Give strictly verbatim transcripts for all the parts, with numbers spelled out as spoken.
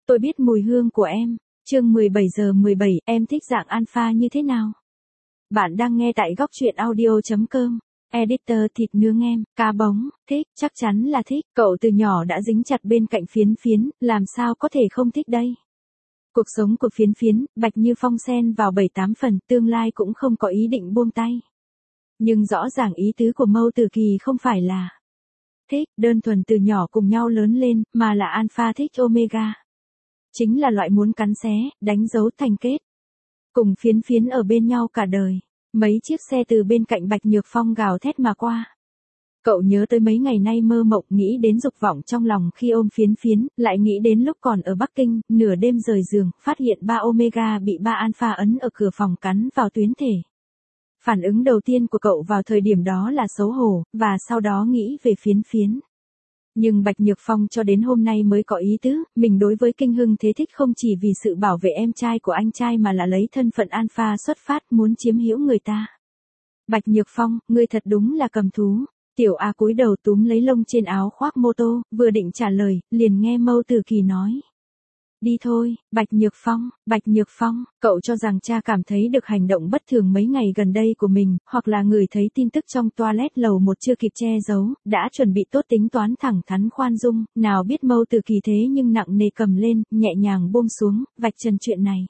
Tôi biết mùi hương của em. Chương mười bảy giờ mười bảy, em thích dạng alpha như thế nào? Bạn đang nghe tại góc truyện audio chấm com. Editor thịt nướng em, cá bống, thích, chắc chắn là thích. Cậu từ nhỏ đã dính chặt bên cạnh Phiến Phiến, làm sao có thể không thích đây? Cuộc sống của Phiến Phiến, Bạch Như Phong xen vào bảy tám phần, tương lai cũng không có ý định buông tay. Nhưng rõ ràng ý tứ của Mâu Tử Kỳ không phải là thích, đơn thuần từ nhỏ cùng nhau lớn lên, mà là alpha thích omega. Chính là loại muốn cắn xé, đánh dấu thành kết. Cùng Phiến Phiến ở bên nhau cả đời. Mấy chiếc xe từ bên cạnh Bạch Nhược Phong gào thét mà qua. Cậu nhớ tới mấy ngày nay mơ mộng, nghĩ đến dục vọng trong lòng khi ôm Phiến Phiến, lại nghĩ đến lúc còn ở Bắc Kinh, nửa đêm rời giường, phát hiện ba omega bị ba alpha ấn ở cửa phòng cắn vào tuyến thể. Phản ứng đầu tiên của cậu vào thời điểm đó là xấu hổ, và sau đó nghĩ về Phiến Phiến. Nhưng Bạch Nhược Phong cho đến hôm nay mới có ý tứ, mình đối với Kinh Hưng Thế thích không chỉ vì sự bảo vệ em trai của anh trai mà là lấy thân phận alpha xuất phát muốn chiếm hữu người ta. Bạch Nhược Phong, ngươi thật đúng là cầm thú. Tiểu A cúi đầu túm lấy lông trên áo khoác mô tô, vừa định trả lời, liền nghe Mâu Tử Kỳ nói. Đi thôi, Bạch Nhược Phong, Bạch Nhược Phong, cậu cho rằng cha cảm thấy được hành động bất thường mấy ngày gần đây của mình, hoặc là người thấy tin tức trong toilet lầu một chưa kịp che giấu, đã chuẩn bị tốt tính toán thẳng thắn khoan dung, nào biết Mâu Tử Kỳ thế nhưng nặng nề cầm lên, nhẹ nhàng buông xuống, vạch trần chuyện này.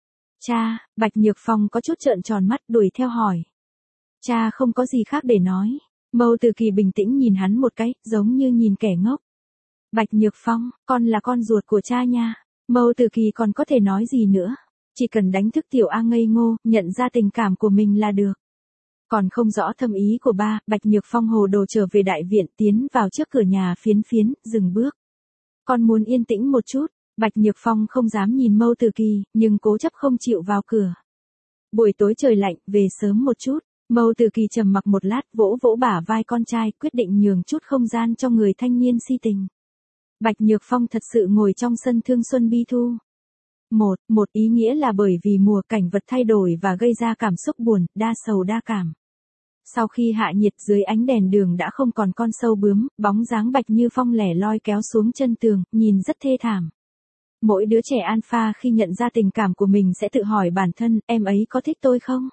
Cha, Bạch Nhược Phong có chút trợn tròn mắt đuổi theo hỏi. Cha không có gì khác để nói. Mâu Tử Kỳ bình tĩnh nhìn hắn một cái, giống như nhìn kẻ ngốc. Bạch Nhược Phong, con là con ruột của cha nha. Mâu Tử Kỳ còn có thể nói gì nữa? Chỉ cần đánh thức Tiểu A ngây ngô, nhận ra tình cảm của mình là được. Còn không rõ thâm ý của ba, Bạch Nhược Phong hồ đồ trở về đại viện, tiến vào trước cửa nhà Phiến Phiến, dừng bước. Con muốn yên tĩnh một chút. Bạch Nhược Phong không dám nhìn Mâu Tử Kỳ, nhưng cố chấp không chịu vào cửa. Buổi tối trời lạnh, về sớm một chút. Mâu Tử Kỳ trầm mặc một lát, vỗ vỗ bả vai con trai, quyết định nhường chút không gian cho người thanh niên si tình. Bạch Nhược Phong thật sự ngồi trong sân thương xuân bi thu. Một, một ý nghĩa là bởi vì mùa cảnh vật thay đổi và gây ra cảm xúc buồn, đa sầu đa cảm. Sau khi hạ nhiệt dưới ánh đèn đường đã không còn con sâu bướm, bóng dáng Bạch Như Phong lẻ loi kéo xuống chân tường, nhìn rất thê thảm. Mỗi đứa trẻ alpha khi nhận ra tình cảm của mình sẽ tự hỏi bản thân, em ấy có thích tôi không?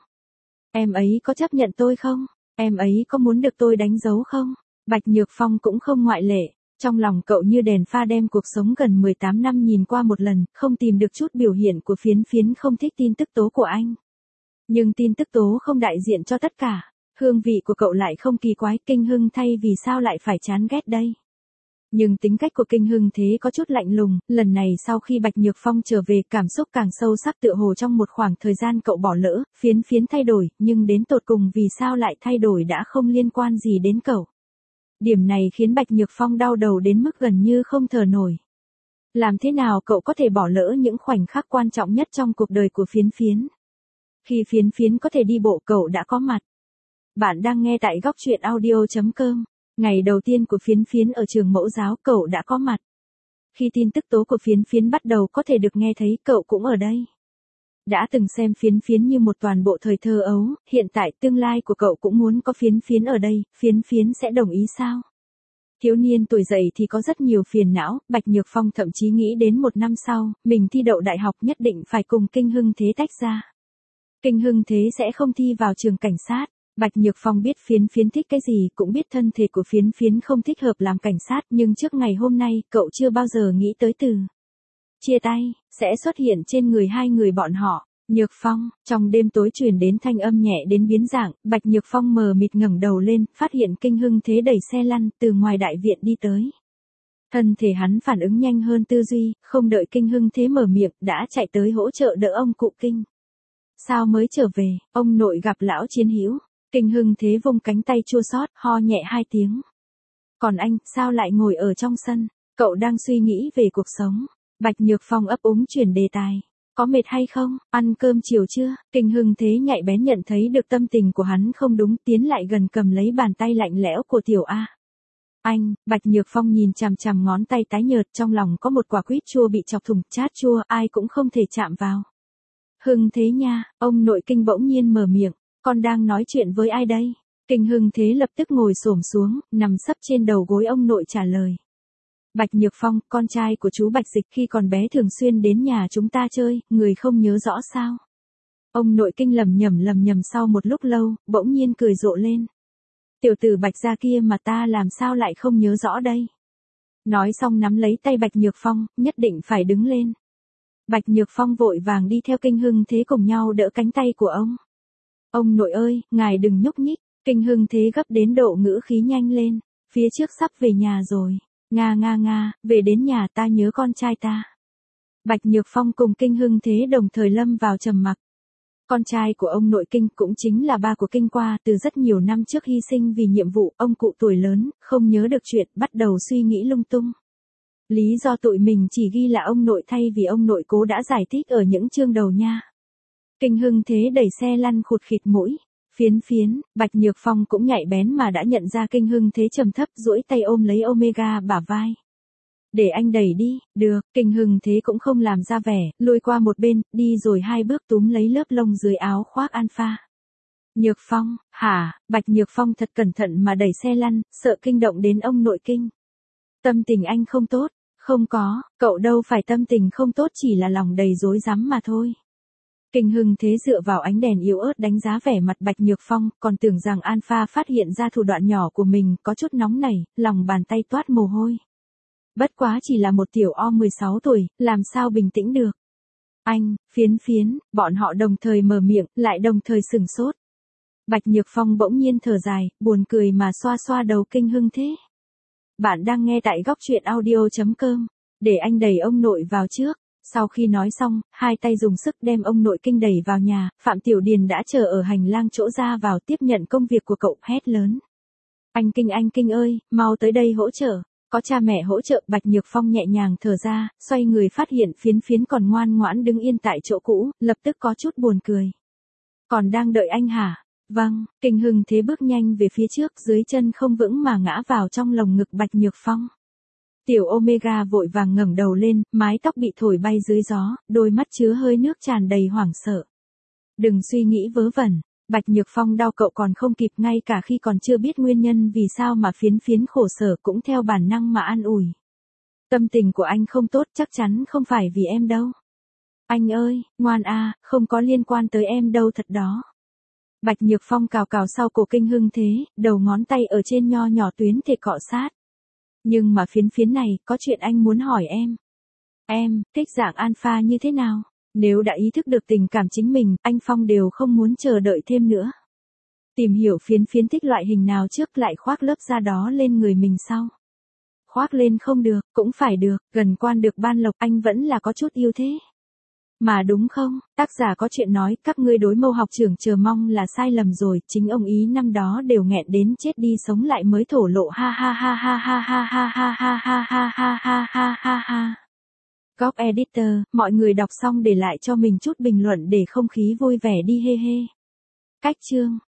Em ấy có chấp nhận tôi không? Em ấy có muốn được tôi đánh dấu không? Bạch Nhược Phong cũng không ngoại lệ. Trong lòng cậu như đèn pha đem cuộc sống gần mười tám năm nhìn qua một lần, không tìm được chút biểu hiện của Phiến Phiến không thích tin tức tố của anh. Nhưng tin tức tố không đại diện cho tất cả. Hương vị của cậu lại không kỳ quái, Kinh Hưng thay vì sao lại phải chán ghét đây. Nhưng tính cách của Kinh Hưng Thế có chút lạnh lùng, lần này sau khi Bạch Nhược Phong trở về cảm xúc càng sâu sắc tựa hồ trong một khoảng thời gian cậu bỏ lỡ, Phiến Phiến thay đổi, nhưng đến tột cùng vì sao lại thay đổi đã không liên quan gì đến cậu. Điểm này khiến Bạch Nhược Phong đau đầu đến mức gần như không thở nổi. Làm thế nào cậu có thể bỏ lỡ những khoảnh khắc quan trọng nhất trong cuộc đời của Phiến Phiến? Khi Phiến Phiến có thể đi bộ cậu đã có mặt. Bạn đang nghe tại góc truyện audio chấm com. Ngày đầu tiên của Phiến Phiến ở trường mẫu giáo cậu đã có mặt. Khi tin tức tố của Phiến Phiến bắt đầu có thể được nghe thấy cậu cũng ở đây. Đã từng xem Phiến Phiến như một toàn bộ thời thơ ấu, hiện tại tương lai của cậu cũng muốn có Phiến Phiến ở đây, Phiến Phiến sẽ đồng ý sao? Thiếu niên tuổi dậy thì có rất nhiều phiền não, Bạch Nhược Phong thậm chí nghĩ đến một năm sau, mình thi đậu đại học nhất định phải cùng Kinh Hưng Thế tách ra. Kinh Hưng Thế sẽ không thi vào trường cảnh sát. Bạch Nhược Phong biết Phiến Phiến thích cái gì, cũng biết thân thể của Phiến Phiến không thích hợp làm cảnh sát, nhưng trước ngày hôm nay, cậu chưa bao giờ nghĩ tới từ chia tay, sẽ xuất hiện trên người hai người bọn họ. Nhược Phong, trong đêm tối truyền đến thanh âm nhẹ đến biến dạng, Bạch Nhược Phong mờ mịt ngẩng đầu lên, phát hiện Kinh Hưng Thế đẩy xe lăn, từ ngoài đại viện đi tới. Thân thể hắn phản ứng nhanh hơn tư duy, không đợi Kinh Hưng Thế mở miệng, đã chạy tới hỗ trợ đỡ ông cụ Kinh. Sao mới trở về, ông nội gặp lão chiến hữu. Kinh Hưng Thế vung cánh tay chua xót, ho nhẹ hai tiếng. Còn anh, sao lại ngồi ở trong sân? Cậu đang suy nghĩ về cuộc sống. Bạch Nhược Phong ấp úng chuyển đề tài. Có mệt hay không? Ăn cơm chiều chưa? Kinh Hưng Thế nhạy bén nhận thấy được tâm tình của hắn không đúng, tiến lại gần cầm lấy bàn tay lạnh lẽo của Tiểu A. Anh, Bạch Nhược Phong nhìn chằm chằm ngón tay tái nhợt, trong lòng có một quả quýt chua bị chọc thủng, chát chua, ai cũng không thể chạm vào. Hưng Thế nha, ông nội Kinh bỗng nhiên mở miệng. Con đang nói chuyện với ai đây? Kinh Hưng Thế lập tức ngồi xổm xuống, nằm sấp trên đầu gối ông nội trả lời. Bạch Nhược Phong, con trai của chú Bạch Dịch khi còn bé thường xuyên đến nhà chúng ta chơi, người không nhớ rõ sao? Ông nội Kinh lầm nhầm lầm nhầm sau một lúc lâu, bỗng nhiên cười rộ lên. Tiểu tử Bạch gia kia mà ta làm sao lại không nhớ rõ đây? Nói xong nắm lấy tay Bạch Nhược Phong, nhất định phải đứng lên. Bạch Nhược Phong vội vàng đi theo Kinh Hưng Thế cùng nhau đỡ cánh tay của ông. Ông nội ơi, ngài đừng nhúc nhích. Kinh Hưng Thế gấp đến độ ngữ khí nhanh lên. Phía trước sắp về nhà rồi. Nga nga nga, về đến nhà ta nhớ con trai ta. Bạch Nhược Phong cùng Kinh Hưng Thế đồng thời lâm vào trầm mặc. Con trai của ông nội Kinh cũng chính là ba của Kinh qua từ rất nhiều năm trước hy sinh vì nhiệm vụ, ông cụ tuổi lớn, không nhớ được chuyện, bắt đầu suy nghĩ lung tung. Lý do tụi mình chỉ ghi là ông nội thay vì ông nội cố đã giải thích ở những chương đầu nha. Kinh Hưng Thế đẩy xe lăn khụt khịt mũi. Phiến phiến, Bạch Nhược Phong cũng nhạy bén mà đã nhận ra Kinh Hưng Thế trầm thấp duỗi tay ôm lấy Omega bả vai. Để anh đẩy đi, được, Kinh Hưng Thế cũng không làm ra vẻ, lùi qua một bên, đi rồi hai bước túm lấy lớp lông dưới áo khoác Alpha. Nhược Phong, hả, Bạch Nhược Phong thật cẩn thận mà đẩy xe lăn, sợ kinh động đến ông nội Kinh. Tâm tình anh không tốt, không có, cậu đâu phải tâm tình không tốt chỉ là lòng đầy rối rắm mà thôi. Kinh Hưng Thế dựa vào ánh đèn yếu ớt đánh giá vẻ mặt Bạch Nhược Phong, còn tưởng rằng Alpha phát hiện ra thủ đoạn nhỏ của mình, có chút nóng nảy, lòng bàn tay toát mồ hôi. Bất quá chỉ là một tiểu o mười sáu tuổi, làm sao bình tĩnh được. Anh, phiến phiến, bọn họ đồng thời mở miệng, lại đồng thời sửng sốt. Bạch Nhược Phong bỗng nhiên thở dài, buồn cười mà xoa xoa đầu Kinh Hưng Thế. Bạn đang nghe tại góc truyện audio chấm com, để anh đẩy ông nội vào trước. Sau khi nói xong, hai tay dùng sức đem ông nội Kinh đẩy vào nhà, Phạm Tiểu Điền đã chờ ở hành lang chỗ ra vào tiếp nhận công việc của cậu, hét lớn. Anh Kinh anh Kinh ơi, mau tới đây hỗ trợ. Có cha mẹ hỗ trợ, Bạch Nhược Phong nhẹ nhàng thở ra, xoay người phát hiện phiến phiến còn ngoan ngoãn đứng yên tại chỗ cũ, lập tức có chút buồn cười. Còn đang đợi anh hả? Vâng, Kinh Hưng Thế bước nhanh về phía trước, dưới chân không vững mà ngã vào trong lồng ngực Bạch Nhược Phong. Tiểu Omega vội vàng ngẩng đầu lên, mái tóc bị thổi bay dưới gió, đôi mắt chứa hơi nước tràn đầy hoảng sợ. Đừng suy nghĩ vớ vẩn. Bạch Nhược Phong đau cậu còn không kịp, ngay cả khi còn chưa biết nguyên nhân vì sao mà phiến phiến khổ sở cũng theo bản năng mà an ủi. Tâm tình của anh không tốt, chắc chắn không phải vì em đâu. Anh ơi, ngoan a, không có liên quan tới em đâu thật đó. Bạch Nhược Phong cào cào sau cổ Kinh Hưng Thế, đầu ngón tay ở trên nho nhỏ tuyến thể cọ sát. Nhưng mà phiến phiến này, có chuyện anh muốn hỏi em. Em, thích dạng Alpha như thế nào? Nếu đã ý thức được tình cảm chính mình, anh Phong đều không muốn chờ đợi thêm nữa. Tìm hiểu phiến phiến thích loại hình nào trước, lại khoác lớp da đó lên người mình sau. Khoác lên không được, cũng phải được, gần quan được ban lộc, anh vẫn là có chút yêu thế. Mà đúng không, tác giả có chuyện nói, các ngươi đối mâu học trưởng chờ mong là sai lầm rồi, chính ông ý năm đó đều nghẹn đến chết đi sống lại mới thổ lộ, ha ha ha ha ha ha ha ha ha ha ha ha ha ha ha ha. Góc editor, mọi người đọc xong để lại cho mình chút bình luận để không khí vui vẻ đi he he. Cách chương